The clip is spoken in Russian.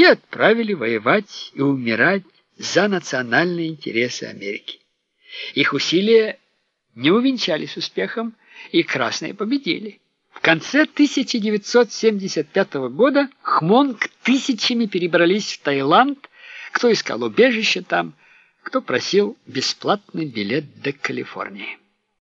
и отправили воевать и умирать за национальные интересы Америки. Их усилия не увенчались успехом, и красные победили. В конце 1975 года хмонг тысячами перебрались в Таиланд, кто искал убежище там, кто просил бесплатный билет до Калифорнии.